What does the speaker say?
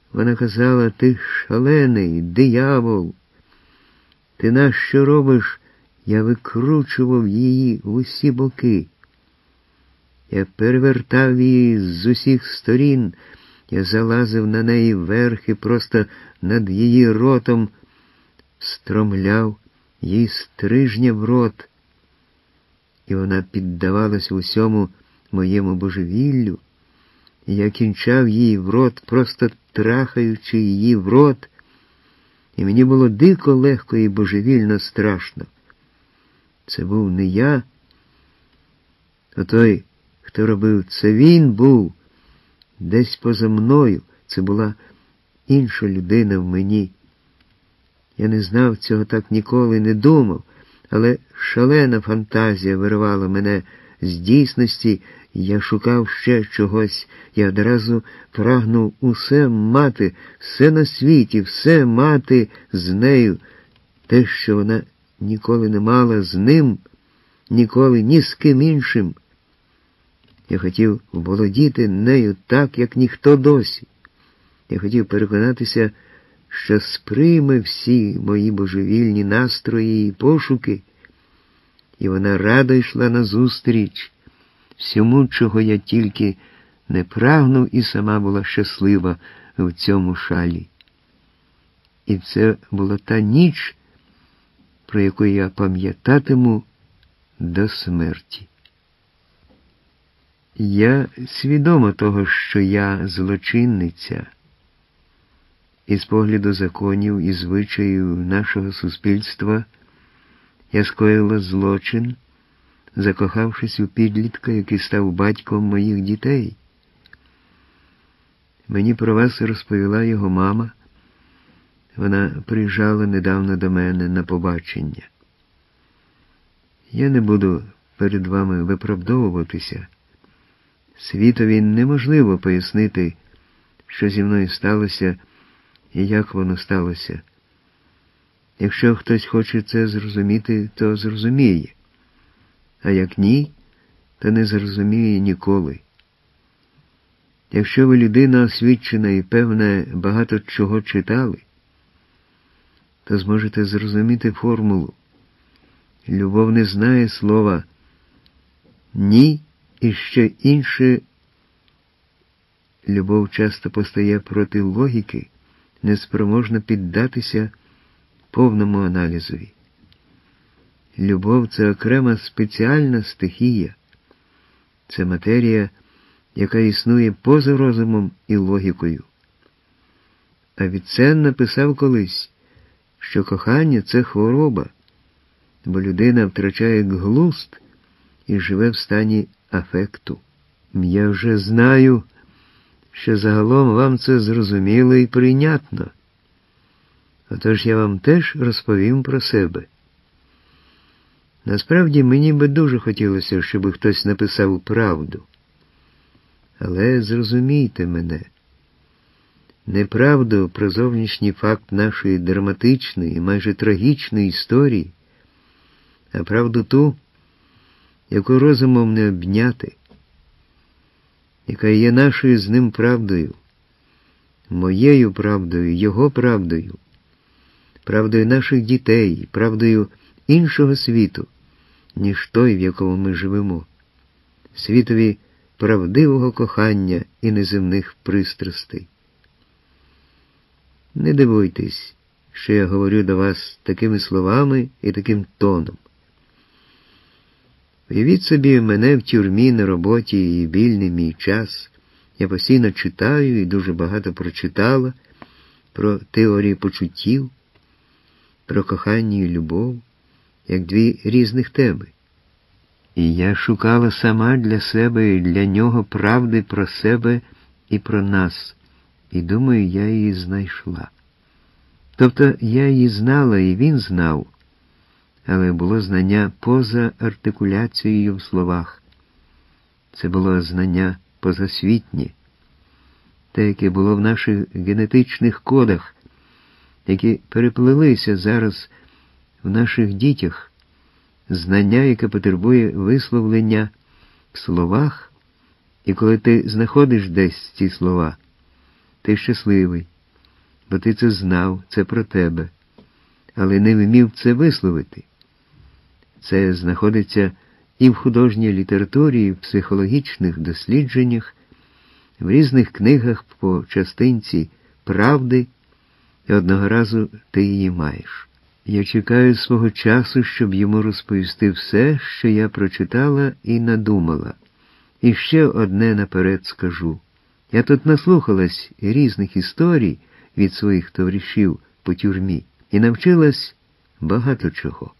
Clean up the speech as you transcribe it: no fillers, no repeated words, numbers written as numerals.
Вона казала: «Ти шалений, диявол! Ти нащо робиш?» Я викручував її в усі боки. Я перевертав її з усіх сторін. Я залазив на неї вверх і просто над її ротом встромляв їй стрижня в рот. І вона піддавалась усьому моєму божевіллю. І я кінчав їй в рот, просто трахаючи її в рот. І мені було дико легко і божевільно страшно. Це був не я, а той, хто робив це, він був десь поза мною. Це була інша людина в мені. Я не знав цього, так ніколи не думав, але шалена фантазія виривала мене з дійсності, і я шукав ще чогось. Я одразу прагнув усе мати, все на світі, все мати з нею, те, що вона ніколи не мала з ним, ніколи ні з ким іншим. Я хотів володіти нею так, як ніхто досі. Я хотів переконатися, що сприйме всі мої божевільні настрої і пошуки, і вона радо йшла назустріч всьому, чого я тільки не прагнув, і сама була щаслива в цьому шалі. І це була та ніч, про яку я пам'ятатиму до смерті. Я свідома того, що я злочинниця, і з погляду законів і звичаїв нашого суспільства я скоїла злочин, закохавшись у підлітка, який став батьком моїх дітей. Мені про вас розповіла його мама. Вона приїжджала недавно до мене на побачення. Я не буду перед вами виправдовуватися. Світові неможливо пояснити, що зі мною сталося і як воно сталося. Якщо хтось хоче це зрозуміти, то зрозуміє. А як ні, то не зрозуміє ніколи. Якщо ви людина освічена і, певне, багато чого читали, то зможете зрозуміти формулу. Любов не знає слова «ні» і ще інше. Любов часто постає проти логіки, неспроможна піддатися повному аналізові. Любов – це окрема спеціальна стихія. Це матерія, яка існує поза розумом і логікою. Авіценна написав колись, що кохання – це хвороба, бо людина втрачає глузд і живе в стані афекту. Я вже знаю, що загалом вам це зрозуміло і прийнятно. Отож я вам теж розповім про себе. Насправді, мені би дуже хотілося, щоб хтось написав правду. Але зрозумійте мене. Не правду про зовнішній факт нашої драматичної, майже трагічної історії, а правду ту, яку розумом не обняти, яка є нашою з ним правдою, моєю правдою, його правдою, правдою наших дітей, правдою іншого світу, ніж той, в якому ми живемо, світові правдивого кохання і неземних пристрастей. Не дивуйтесь, що я говорю до вас такими словами і таким тоном. Уявіть собі мене в тюрмі на роботі і вільний мій час. Я постійно читаю і дуже багато прочитала про теорії почуттів, про кохання і любов, як дві різних теми. І я шукала сама для себе і для нього правди про себе і про нас. І думаю, я її знайшла. Тобто я її знала і він знав, але було знання поза артикуляцією в словах. Це було знання позасвітнє, те, яке було в наших генетичних кодах, які переплелися зараз в наших дітях, знання, яке потребує висловлення в словах, і коли ти знаходиш десь ці слова, ти щасливий. бо ти це знав, це про тебе, але не вмів це висловити. Це знаходиться і в художній літературі, і в психологічних дослідженнях, в різних книгах по частинці правди, і одного разу ти її маєш. Я чекаю свого часу, щоб йому розповісти все, що я прочитала і надумала. І ще одне наперед скажу. Я тут наслухалась різних історій від своїх товаришів по тюрмі і навчилась багато чого.